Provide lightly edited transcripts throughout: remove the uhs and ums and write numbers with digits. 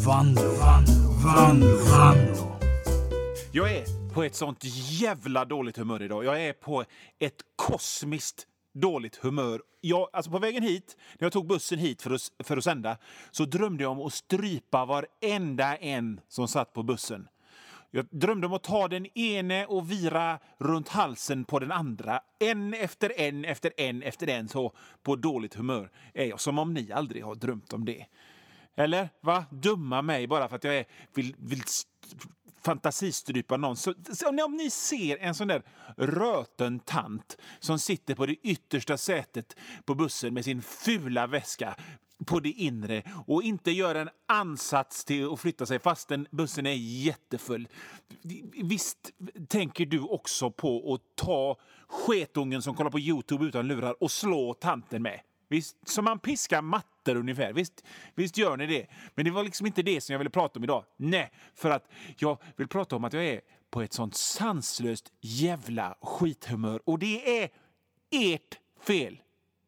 Vanlo. Jag är på ett sånt jävla dåligt humör idag. Jag är på ett kosmiskt dåligt humör. Alltså på vägen hit, när jag tog bussen hit för att sända, så drömde jag om att strypa varenda en som satt på bussen. Jag drömde om att ta den ene och vira runt halsen på den andra. En efter en, så på dåligt humör är jag, som om ni aldrig har drömt om det. Eller, va? Dumma mig bara för att jag vill fantasistrypa någon. Så om ni ser en sån där röten tant som sitter på det yttersta sätet på bussen med sin fula väska på det inre och inte gör en ansats till att flytta sig fastän bussen är jättefull. Visst tänker du också på att ta sketungen som kollar på YouTube utan lurar och slå tanten med? Visst, som man piskar mattor ungefär. Visst gör ni det. Men det var liksom inte det som jag ville prata om idag. Nej, för att jag vill prata om att jag är på ett sånt sanslöst jävla skithumör. Och det är ert fel.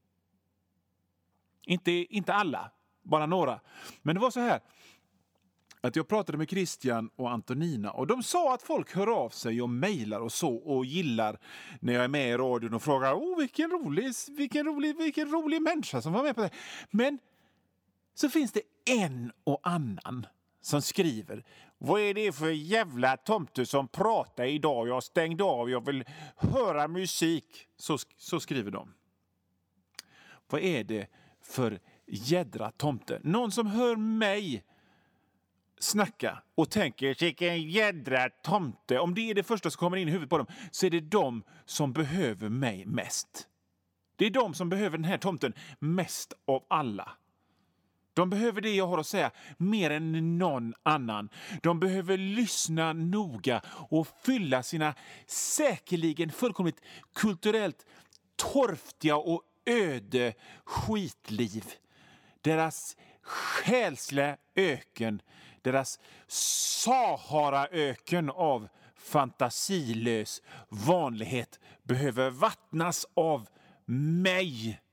Inte alla, bara några. Men det var så här att jag pratade med Christian och Antonina och de sa att folk hör av sig och mejlar och så och gillar när jag är med i radion och frågar vilken rolig människa som var med på det. Men så finns det en och annan som skriver: vad är det för jävla tomte som pratar idag? Jag stängde av, jag vill höra musik. Så skriver de. Vad är det för jädra tomte? Någon som hör mig snacka och tänker, vilken jädra tomte. Om det är det första som kommer in i huvudet på dem, så är det de som behöver mig mest. Det är de som behöver den här tomten mest av alla. De behöver det jag har att säga mer än någon annan. De behöver lyssna noga och fylla sina säkerligen fullkomligt kulturellt torftiga och öde skitliv. Deras själsliga öken, deras Saharaöken av fantasilös vanlighet behöver vattnas av mig.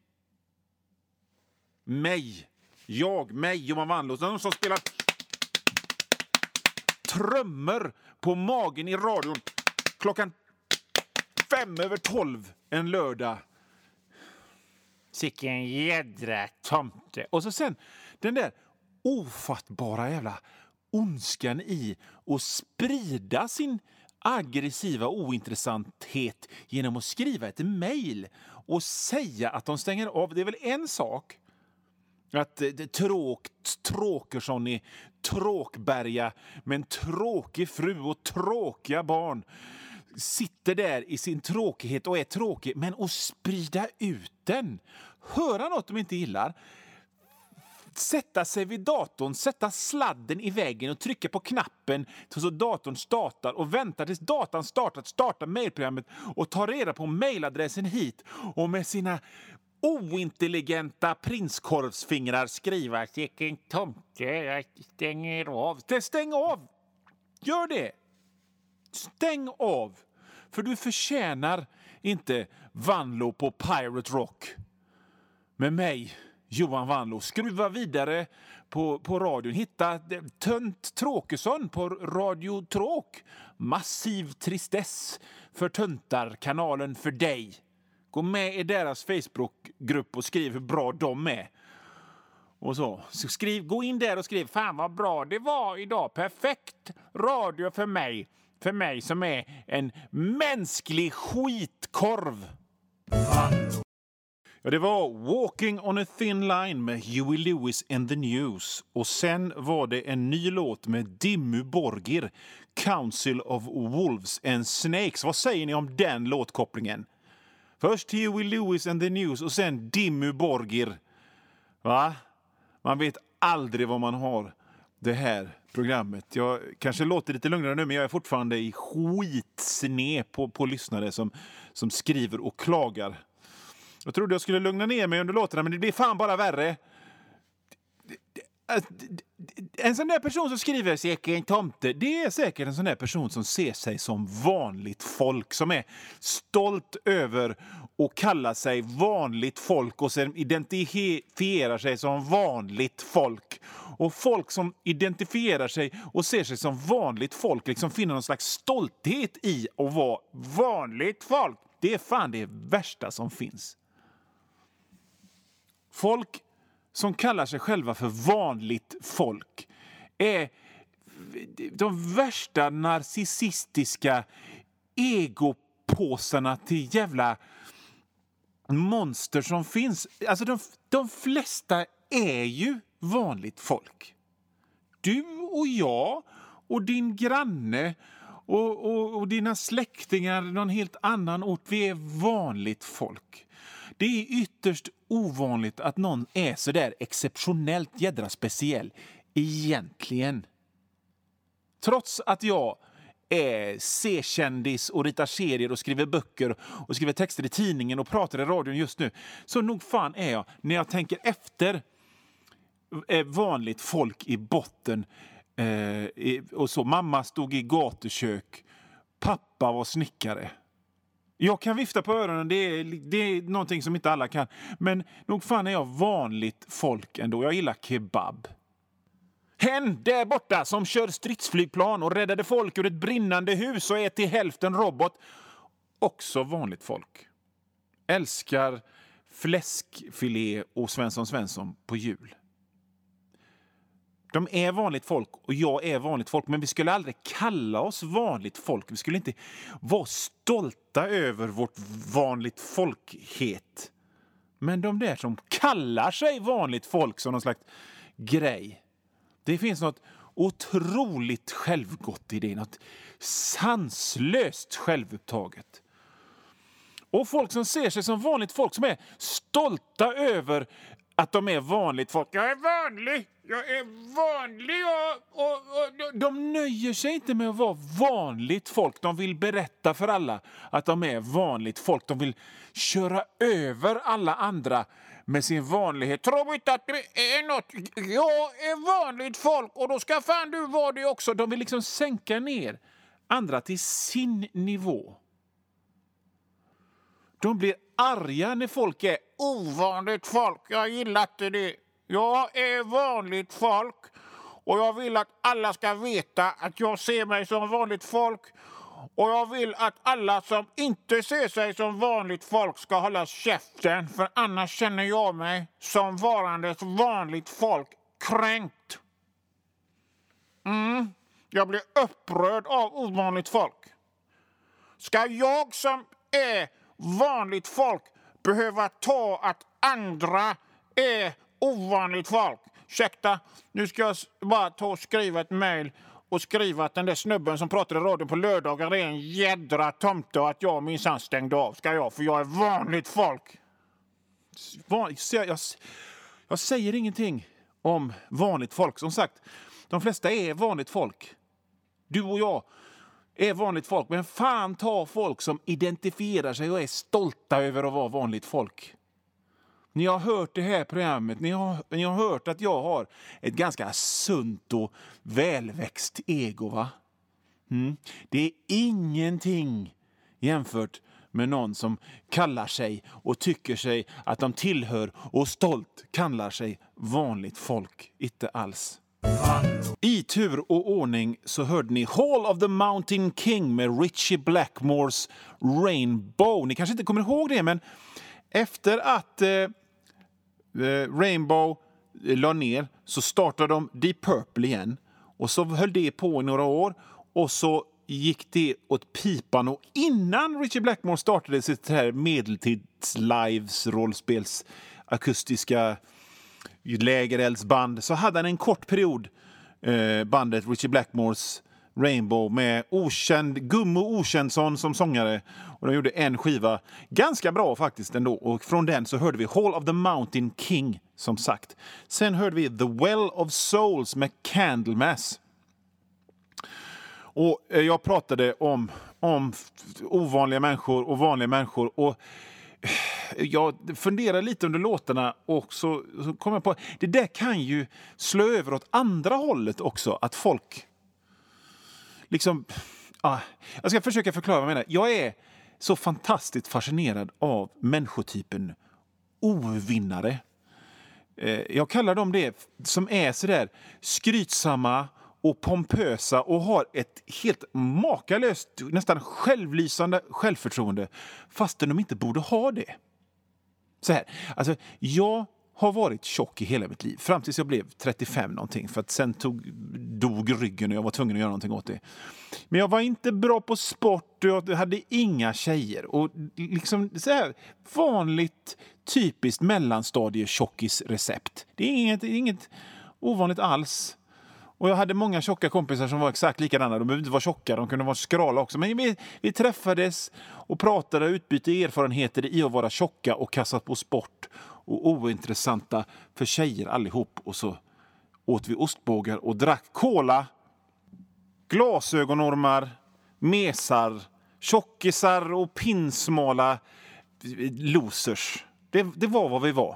Johan Vanlo, någon som spelar trummor på magen i radion klockan 11:05 en lördag. Sicken jädra tomte. Och så sen den där ofattbara jävla ondskan i att sprida sin aggressiva ointressanthet genom att skriva ett mejl och säga att de stänger av. Det är väl en sak att Tråkersson i Tråkberga med en tråkig fru och tråkiga barn sitter där i sin tråkighet och är tråkig, men att sprida ut den, höra något de inte gillar, sätta sig vid datorn, sätta sladden i väggen och trycka på knappen så datorn startar och vänta tills datorn startar mejlprogrammet och tar reda på mejladressen hit och med sina ointelligenta prinskorvsfingrar skriva vilken tomte, jag stänger av. Stäng av! Gör det! Stäng av! För du förtjänar inte Vanlo på Pirate Rock. Med mig, Johan Vanlo. Skruva vidare på radion. Hitta Tönt Tråkesson på Radio Tråk. Massiv tristess för töntar, kanalen för dig. Gå med i deras Facebookgrupp och skriv hur bra de är. Och så gå in där och skriv, fan vad bra det var idag. Perfekt radio för mig. För mig som är en mänsklig skitkorv. Ja, det var Walking on a Thin Line med Huey Lewis and the News. Och sen var det en ny låt med Dimmu Borgir, Council of Wolves and Snakes. Vad säger ni om den låtkopplingen? Först Huey Lewis and the News och sen Dimmu Borgir. Va? Man vet aldrig vad man har det här programmet. Jag kanske låter lite lugnare nu, men jag är fortfarande i skitsne på lyssnare som skriver och klagar. Jag trodde jag skulle lugna ner mig under låtarna, men det blir fan bara värre. En sån där person som skriver säkert en tomte, det är säkert en sån där person som ser sig som vanligt folk, som är stolt över att kalla sig vanligt folk och sen identifierar sig som vanligt folk Och folk som identifierar sig och ser sig som vanligt folk liksom finner någon slags stolthet i att vara vanligt folk. Det är fan det värsta som finns. Folk som kallar sig själva för vanligt folk är de värsta narcissistiska egopåsarna till jävla monster som finns. Alltså de flesta är ju vanligt folk. Du och jag och din granne och dina släktingar någon helt annan ort. Vi är vanligt folk. Det är ytterst ovanligt att någon är så där exceptionellt jädra speciell egentligen. Trots att jag är C-kändis och ritar serier och skriver böcker och skriver texter i tidningen och pratar i radion just nu, så nog fan är jag, när jag tänker efter, vanligt folk i botten. Och så mamma stod i gatukök, pappa var snickare. Jag kan vifta på öronen, det är någonting som inte alla kan. Men nog fan är jag vanligt folk ändå. Jag gillar kebab. Hen där borta som kör stridsflygplan och räddade folk ur ett brinnande hus och är till hälften robot. Också vanligt folk. Älskar fläskfilé och Svensson på jul. De är vanligt folk och jag är vanligt folk, men vi skulle aldrig kalla oss vanligt folk. Vi skulle inte vara stolta över vårt vanligt folkhet. Men de där som kallar sig vanligt folk som någon slags grej. Det finns något otroligt självgott i det, något sanslöst självupptaget. Och folk som ser sig som vanligt folk, som är stolta över att de är vanligt folk. Jag är vanlig! Och de nöjer sig inte med att vara vanligt folk. De vill berätta för alla att de är vanligt folk. De vill köra över alla andra med sin vanlighet. Tror inte att det är något. Jag är vanligt folk och då ska fan du vara det också. De vill liksom sänka ner andra till sin nivå. De blir arga när folk är ovanligt folk. Jag gillar inte det. Jag är vanligt folk och jag vill att alla ska veta att jag ser mig som vanligt folk. Och jag vill att alla som inte ser sig som vanligt folk ska hålla käften, för annars känner jag mig som varandes vanligt folk kränkt. Jag blir upprörd av ovanligt folk. Ska jag som är vanligt folk behöva ta att andra är ovanligt folk? Ursäkta, nu ska jag bara ta och skriva ett mejl och skriva att den där snubben som pratar i radion på lördagar är en jädra tomte och att jag minsann stängde av. Ska jag, för jag är vanligt folk. Jag säger ingenting om vanligt folk. Som sagt, de flesta är vanligt folk. Du och jag är vanligt folk. Men fan ta folk som identifierar sig och är stolta över att vara vanligt folk. Ni har hört det här programmet. Ni har hört att jag har ett ganska sunt och välväxt ego, va? Det är ingenting jämfört med någon som kallar sig och tycker sig att de tillhör och stolt kallar sig vanligt folk. Inte alls. I tur och ordning så hörde ni Hall of the Mountain King med Ritchie Blackmores Rainbow. Ni kanske inte kommer ihåg det, men efter att Rainbow la ner så startade de Deep Purple igen. Och så höll det på i några år och så gick det åt pipan. Och innan Ritchie Blackmore startade sitt här medeltids-lives-rollspels akustiska lägereldsband så hade han en kort period, bandet Ritchie Blackmores Rainbow, med Gummo Okänsson som sångare, och de gjorde en skiva ganska bra faktiskt ändå, och från den så hörde vi Hall of the Mountain King som sagt. Sen hörde vi The Well of Souls med Candlemass. Och jag pratade om ovanliga människor och vanliga människor, och jag funderar lite under låtarna och så kom jag på det där kan ju slå över åt andra hållet också, att folk liksom, jag ska försöka förklara vad jag menar. Jag är så fantastiskt fascinerad av människotypen ovinnare. jag kallar dem det, som är så där skrytsamma och pompösa och har ett helt makalöst, nästan självlysande självförtroende, fastän de inte borde ha det. Så här, alltså jag har varit tjock i hela mitt liv, fram tills jag blev 35 någonting, för att sen dog ryggen och jag var tvungen att göra någonting åt det. Men jag var inte bra på sport och jag hade inga tjejer. Och liksom så här vanligt, typiskt mellanstadie-tjockis-recept. Det är inget ovanligt alls. Och jag hade många tjocka kompisar som var exakt likadana. De behövde inte vara tjocka, de kunde vara skrala också. Men vi träffades och pratade och utbytte erfarenheter i att vara tjocka och kassa på sport. Och ointressanta för tjejer allihop. Och så åt vi ostbågar och drack cola, glasögonormar, mesar, tjockisar och pinsmala losers. Det var vad vi var.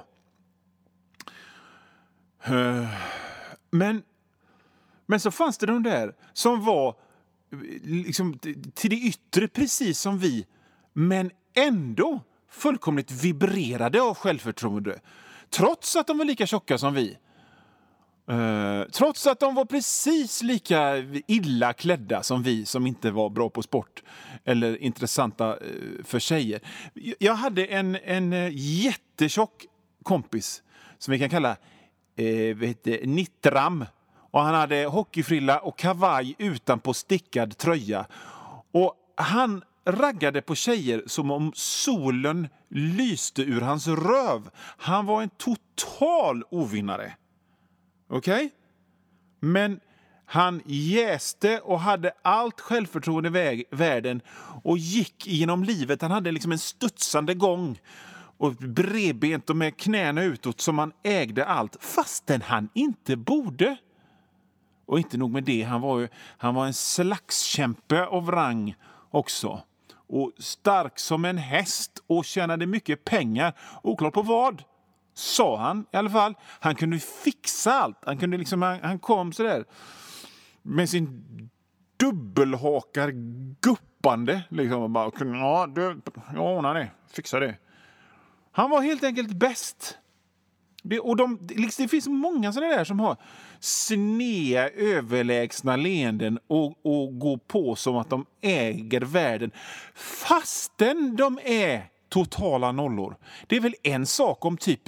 Men så fanns det de där som var liksom till det yttre precis som vi, men ändå fullkomligt vibrerade av självförtroende. Trots att de var lika tjocka som vi. Trots att de var precis lika illa klädda som vi, som inte var bra på sport eller intressanta för tjejer. Jag hade en jättetjock kompis som vi kan kalla Nittram. Och han hade hockeyfrilla och kavaj utanpå stickad tröja. Och han raggade på tjejer som om solen lyste ur hans röv. Han var en total ovinnare. Okej? Men han jäste och hade allt självförtroende i världen och gick genom livet. Han hade liksom en studsande gång och bredbent och med knäna utåt, som han ägde allt fastän han inte borde. Och inte nog med det, han var en slagskämpe av rang också. Och stark som en häst och tjänade mycket pengar. Oklart på vad, sa han i alla fall. Han kunde fixa allt. Han kom så där med sin dubbelhakar guppande. Liksom, och bara, jag ordnar det, fixa det. Han var helt enkelt bäst. Det finns många sådana där som har snea, överlägsna leenden och går på som att de äger världen fastän de är totala nollor. Det är väl en sak om typ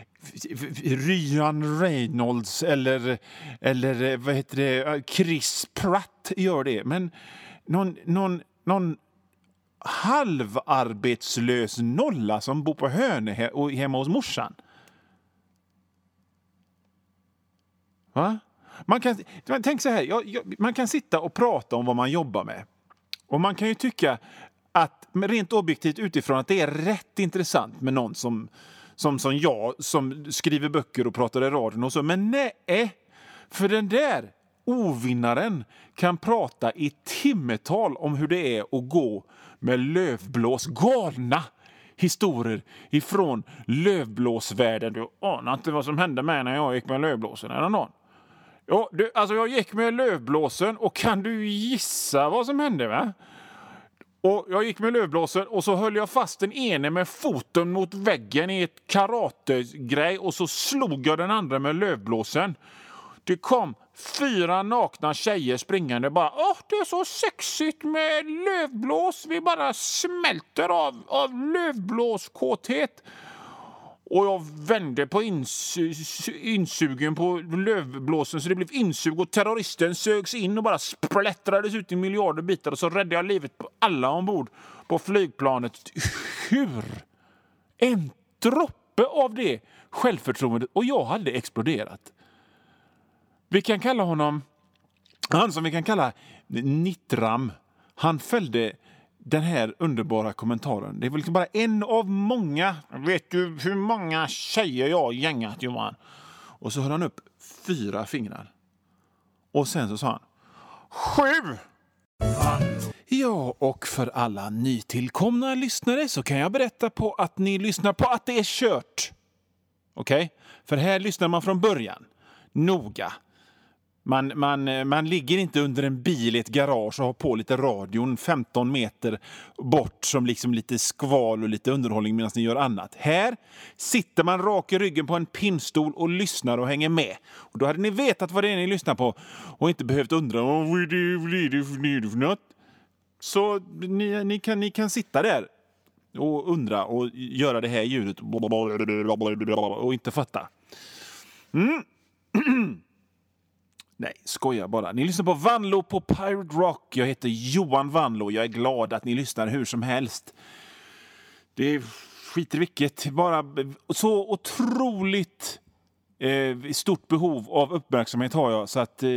Ryan Reynolds eller vad heter det, Chris Pratt gör det, men någon halvarbetslös nolla som bor på Hönö och hemma hos morsan. Va? Tänk så här, man kan sitta och prata om vad man jobbar med. Och man kan ju tycka att rent objektivt utifrån att det är rätt intressant med någon som jag, som skriver böcker och pratar i radion och så. Men nej, för den där ovinnaren kan prata i timmetal om hur det är att gå med lövblås, galna historier ifrån lövblåsvärlden. Du anar inte vad som hände med när jag gick med lövblåsen, eller någon? Ja, jag gick med lövblåsen och kan du gissa vad som hände, va? Och jag gick med lövblåsen och så höll jag fast den ene med foten mot väggen i ett karategrej och så slog jag den andra med lövblåsen. Det kom 4 nakna tjejer springande bara, det är så sexigt med lövblås, vi bara smälter av lövblåskåthet. Och jag vände på insugen på lövblåsen så det blev insug och terroristen sögs in och bara splättrades ut i miljarder bitar och så räddade jag livet på alla ombord på flygplanet. Hur? En droppe av det självförtroendet och jag hade exploderat. Vi kan kalla honom, han som vi kan kalla Nittram, han fällde den här underbara kommentaren. Det är väl liksom bara en av många. Vet du hur många tjejer jag har gängat, Johan? Och så höll han upp 4 fingrar. Och sen så sa han 7! Ja, och för alla nytillkomna lyssnare så kan jag berätta på att ni lyssnar på att det är kört. Okej? För här lyssnar man från början. Noga. Man ligger inte under en bil i ett garage och har på lite radion 15 meter bort som liksom lite skval och lite underhållning medan ni gör annat. Här sitter man rak i ryggen på en pinnstol och lyssnar och hänger med. Och då hade ni vetat vad det är ni lyssnar på och inte behövt undra vad det för något. Så ni kan sitta där och undra och göra det här ljudet och inte fatta. Nej, skojar bara. Ni lyssnar på Vanlo på Pirate Rock. Jag heter Johan Vanlo. Jag är glad att ni lyssnar hur som helst. Det är skiter vilket. Bara så otroligt stort behov av uppmärksamhet har jag. Så att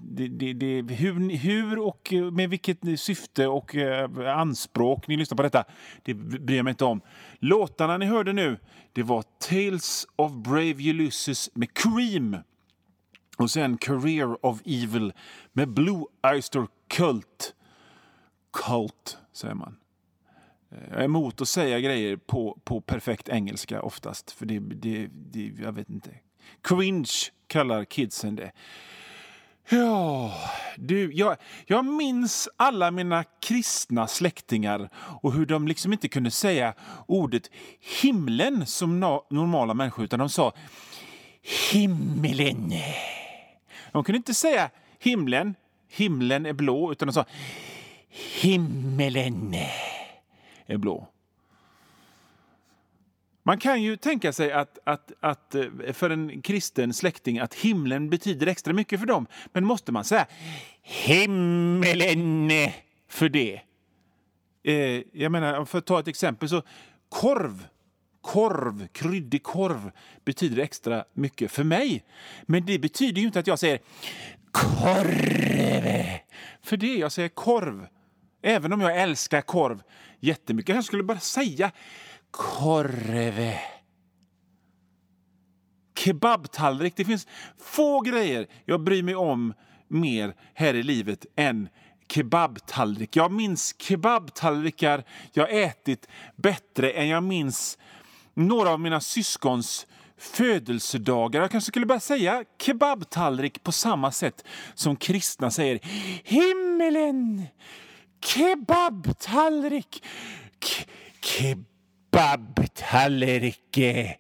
hur och med vilket syfte och anspråk ni lyssnar på detta, det bryr jag mig inte om. Låtarna ni hörde nu, det var Tales of Brave Ulysses med Cream. Och sen Career of Evil med Blue Oyster Cult. Cult, säger man. Jag är emot att säga grejer på perfekt engelska oftast. För det jag vet inte. Cringe kallar kidsen det. Ja, jag minns alla mina kristna släktingar och hur de liksom inte kunde säga ordet himlen som normala människor, utan de sa himmelen. De kunde inte säga himlen är blå, utan de sa himmelen är blå. Man kan ju tänka sig att för en kristen släkting att himlen betyder extra mycket för dem. Men måste man säga himmelen för det? Jag menar, för att ta ett exempel så kryddig korv betyder extra mycket för mig. Men det betyder ju inte att jag säger korv. För det jag säger korv. Även om jag älskar korv jättemycket. Jag skulle bara säga korv. Kebabtallrik. Det finns få grejer jag bryr mig om mer här i livet än kebabtallrik. Jag minns kebabtallrikar jag ätit bättre än jag minns några av mina syskons födelsedagar. Jag kanske skulle bara säga kebabtallrik på samma sätt som kristna säger himmelen, kebabtallrik, kebabtallrik.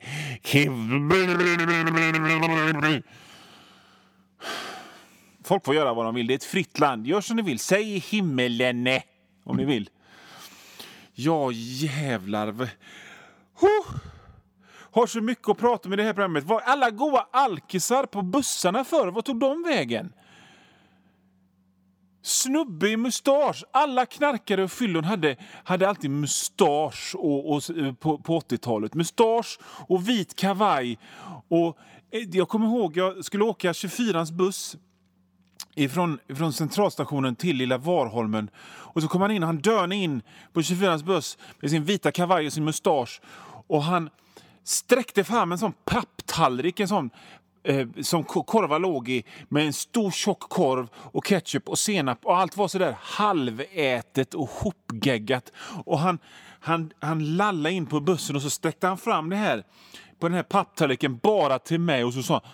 Folk får göra vad de vill. Det är ett fritt land. Gör som ni vill. Säg himmelen om ni vill. Ja, jävlar. Har så mycket att prata med det här programmet. Var alla goa alkisar på bussarna för? Vad tog de vägen? Snubbe i mustasch. Alla knarkare och fyllon hade alltid mustasch på 80-talet. Mustasch och vit kavaj. Och jag kommer ihåg, jag skulle åka 24ans buss från centralstationen till Lilla Varholmen. Och så kom han in och han dörnade in på 24ans buss med sin vita kavaj och sin mustasch. Och han sträckte fram en sån papptallrik, en sån som korvar låg i, med en stor tjock korv och ketchup och senap och allt var så där halvätet och hopgeggat. Och han lallade in på bussen och så sträckte han fram det här på den här papptallriken bara till mig och så sa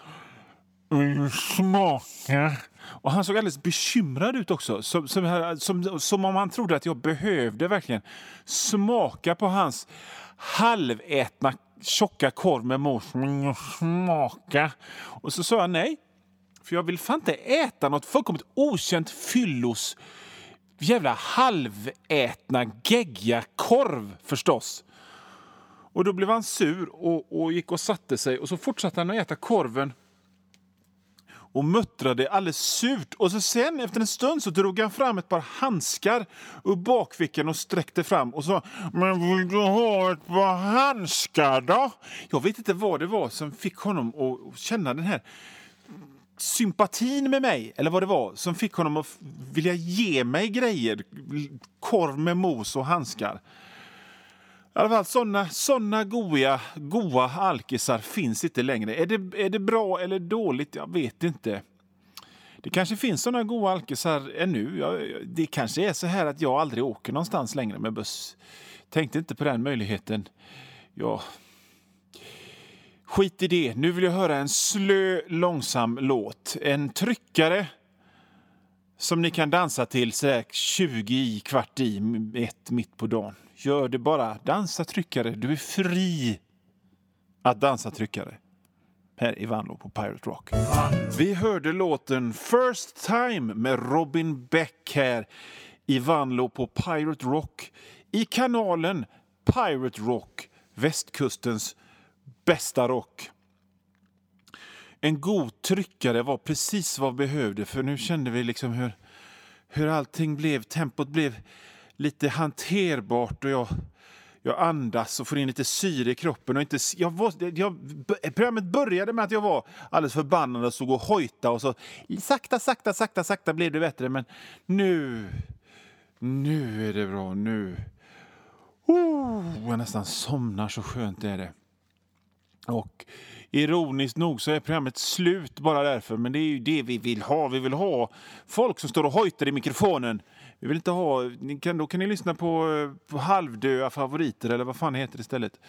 smaka. Och han såg alldeles bekymrad ut också. Som om han trodde att jag behövde verkligen smaka på hans halvätna tjocka korv med mos. Smaka. Och så sa jag nej. För jag vill fan inte äta något fullkomligt okänt fyllos jävla halvätna gegga korv förstås. Och då blev han sur och gick och satte sig. Och så fortsatte han att äta korven. Och muttrade alldeles surt. Och så sen efter en stund så drog han fram ett par handskar ur bakfickan och sträckte fram. Och sa, men vill du ha ett par handskar då? Jag vet inte vad det var som fick honom att känna den här sympatin med mig. Eller vad det var som fick honom att vilja ge mig grejer. Korv med mos och handskar. I alla fall såna goa alkisar finns inte längre. Är det bra eller dåligt? Jag vet inte. Det kanske finns såna goa alkisar ännu. Det kanske är så här att jag aldrig åker någonstans längre med buss. Tänkte inte på den möjligheten. Ja. skit i det. Nu vill jag höra en slö, långsam låt. En tryckare som ni kan dansa till sådär 20 i, kvart i, 1 mitt på dagen. Gör det bara. Dansa tryckare. Du är fri att dansa tryckare. Här i Vanlo på Pirate Rock. Vi hörde låten First Time med Robin Beck här i Vanlo på Pirate Rock. I kanalen Pirate Rock, västkustens bästa rock. En god tryckare var precis vad vi behövde, för nu kände vi liksom hur allting blev. Tempot blev lite hanterbart och jag andas och får in lite syre i kroppen. Och programmet började med att jag var alldeles förbannad och såg och hojta. Och så sakta blev det bättre. Men nu är det bra. Nu. Jag nästan somnar, så skönt är det. Och ironiskt nog så är programmet slut bara därför. Men det är ju det vi vill ha. Vi vill ha folk som står och hojtar i mikrofonen. Vi vill inte ha... Då kan ni lyssna på halvdöda favoriter eller vad fan heter det istället.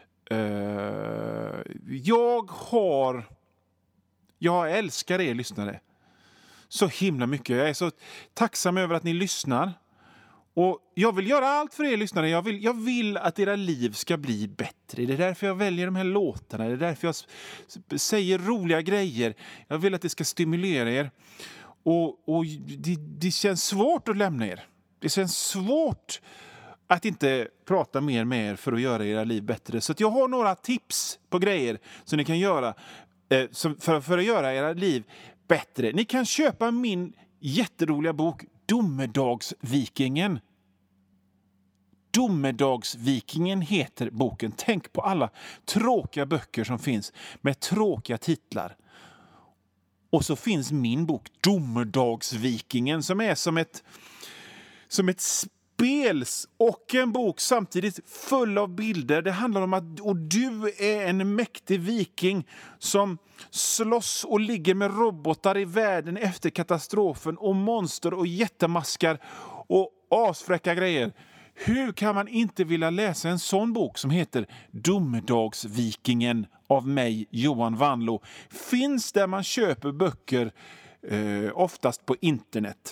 Jag älskar er lyssnare så himla mycket. Jag är så tacksam över att ni lyssnar. Och jag vill göra allt för er lyssnare. Jag vill att era liv ska bli bättre. Det är därför jag väljer de här låtarna. Det är därför jag säger roliga grejer. Jag vill att det ska stimulera er. Och det känns svårt att lämna er. Det känns svårt att inte prata mer med er för att göra era liv bättre. Så att jag har några tips på grejer som ni kan göra för att göra era liv bättre. Ni kan köpa min jätteroliga bok Domedagsvikingen. Domedagsvikingen heter boken. Tänk på alla tråkiga böcker som finns med tråkiga titlar. Och så finns min bok Domedagsvikingen som är som ett spels och en bok samtidigt full av bilder. Det handlar om att du är en mäktig viking som slåss och ligger med robotar i världen efter katastrofen och monster och jättemaskar och asfräcka grejer. Hur kan man inte vilja läsa en sån bok som heter Domedagsvikingen av mig, Johan Vanlo? Finns där man köper böcker, oftast på internet.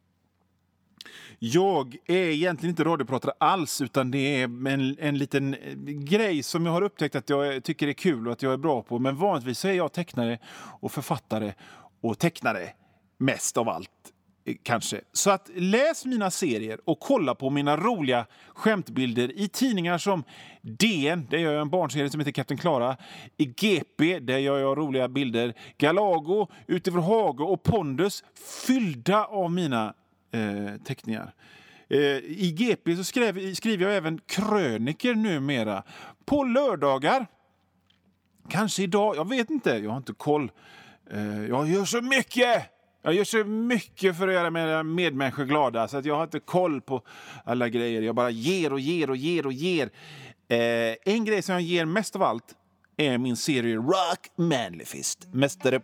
Jag är egentligen inte radiopratare alls, utan det är en liten grej som jag har upptäckt att jag tycker är kul och att jag är bra på. Men vanligtvis så är jag tecknare och författare och tecknare mest av allt. Kanske. Så att läs mina serier och kolla på mina roliga skämtbilder i tidningar som DN, där gör jag en barnserie som heter Kapten Klara. I GP, där gör jag roliga bilder. Galago, Utifrån Hage och Pondus, fyllda av mina teckningar. I GP så skriver jag även kröniker numera. På lördagar. Kanske idag, jag vet inte, jag har inte koll. Jag gör så mycket! Jag gör så mycket för att göra mina medmänniskor glada så att jag har inte koll på alla grejer. Jag bara ger. En grej som jag ger mest av allt är min serie Rock Manly Fist. Mästare...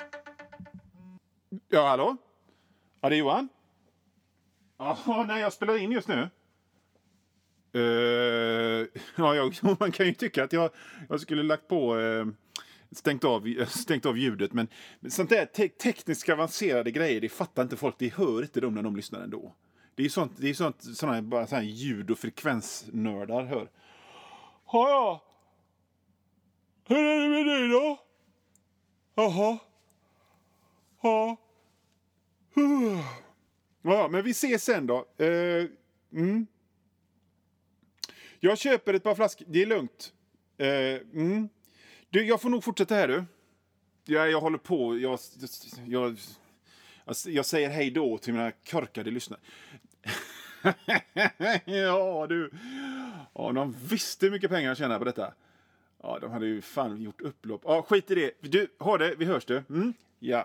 Ja, hallå? Ja, det är Johan. Ja, nej, jag spelar in just nu. Man kan ju tycka att jag skulle lagt på... Stängt av ljudet, men sånt där tekniskt avancerade grejer, det fattar inte folk, det hör inte de när de lyssnar ändå. Det är sånt såna ljud- och frekvensnördar hör. Ja. Hur är det med dig då? Jaha. Ja. Ja, men vi ses sen då. Jag köper ett par flaskor, det är lugnt. Du, jag får nog fortsätta här, du. Jag håller på. Jag säger hej då till mina korkade lyssnare. Ja, du. Ja, de visste hur mycket pengar jag tjänar på detta. Ja, de hade ju fan gjort upplopp. Ja, skit i det. Du, ha det. Vi hörs, du. Ja.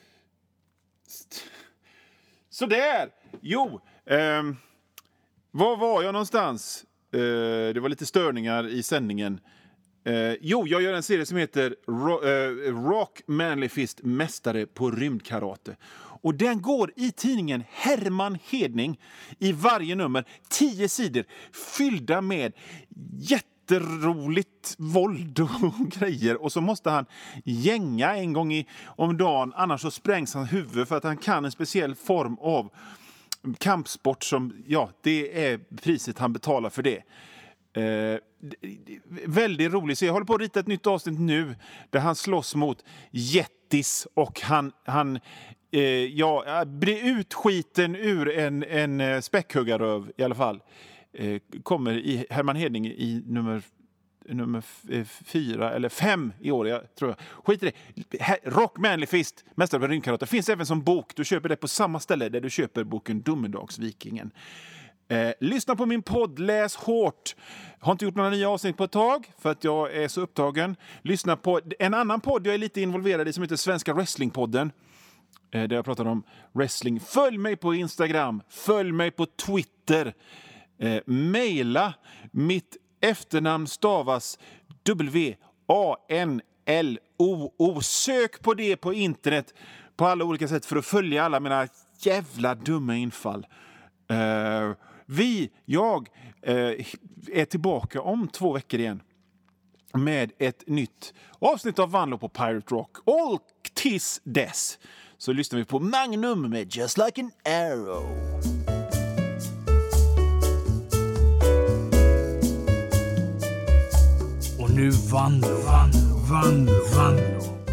Så där. Jo. Var var jag någonstans? Det var lite störningar i sändningen. Jag gör en serie som heter Rock Manly Fist, mästare på rymdkarate. Och den går i tidningen Herman Hedning i varje nummer. 10 sidor fyllda med jätteroligt våld och grejer. Och så måste han gänga en gång om dagen, annars så sprängs hans huvud för att han kan en speciell form av kampsport som, ja, det är priset han betalar för det. Väldigt roligt. Så jag håller på att rita ett nytt avsnitt nu där han slåss mot jättis och han blir utskiten ur en späckhuggarröv i alla fall. Kommer i Herman Hedning i nummer 4 eller 5 i år, tror jag. Skit i det. Rock Manly Fist, Mästare av rymdkarater, finns även som bok. Du köper det på samma ställe där du köper boken Domedagsvikingen. Lyssna på min podd, läs hårt. Har inte gjort några nya avsnitt på ett tag för att jag är så upptagen. Lyssna på en annan podd jag är lite involverad i som heter Svenska Wrestlingpodden. Där jag pratar om wrestling. Följ mig på Instagram, följ mig på Twitter. Maila, mitt efternamn stavas WANLOO. Sök på det på internet på alla olika sätt för att följa alla mina jävla dumma infall. Jag är tillbaka om 2 veckor igen med ett nytt avsnitt av Vanlo på Pirate Rock. All tis dess så lyssnar vi på Magnum med Just Like an Arrow. Och nu Vanlo.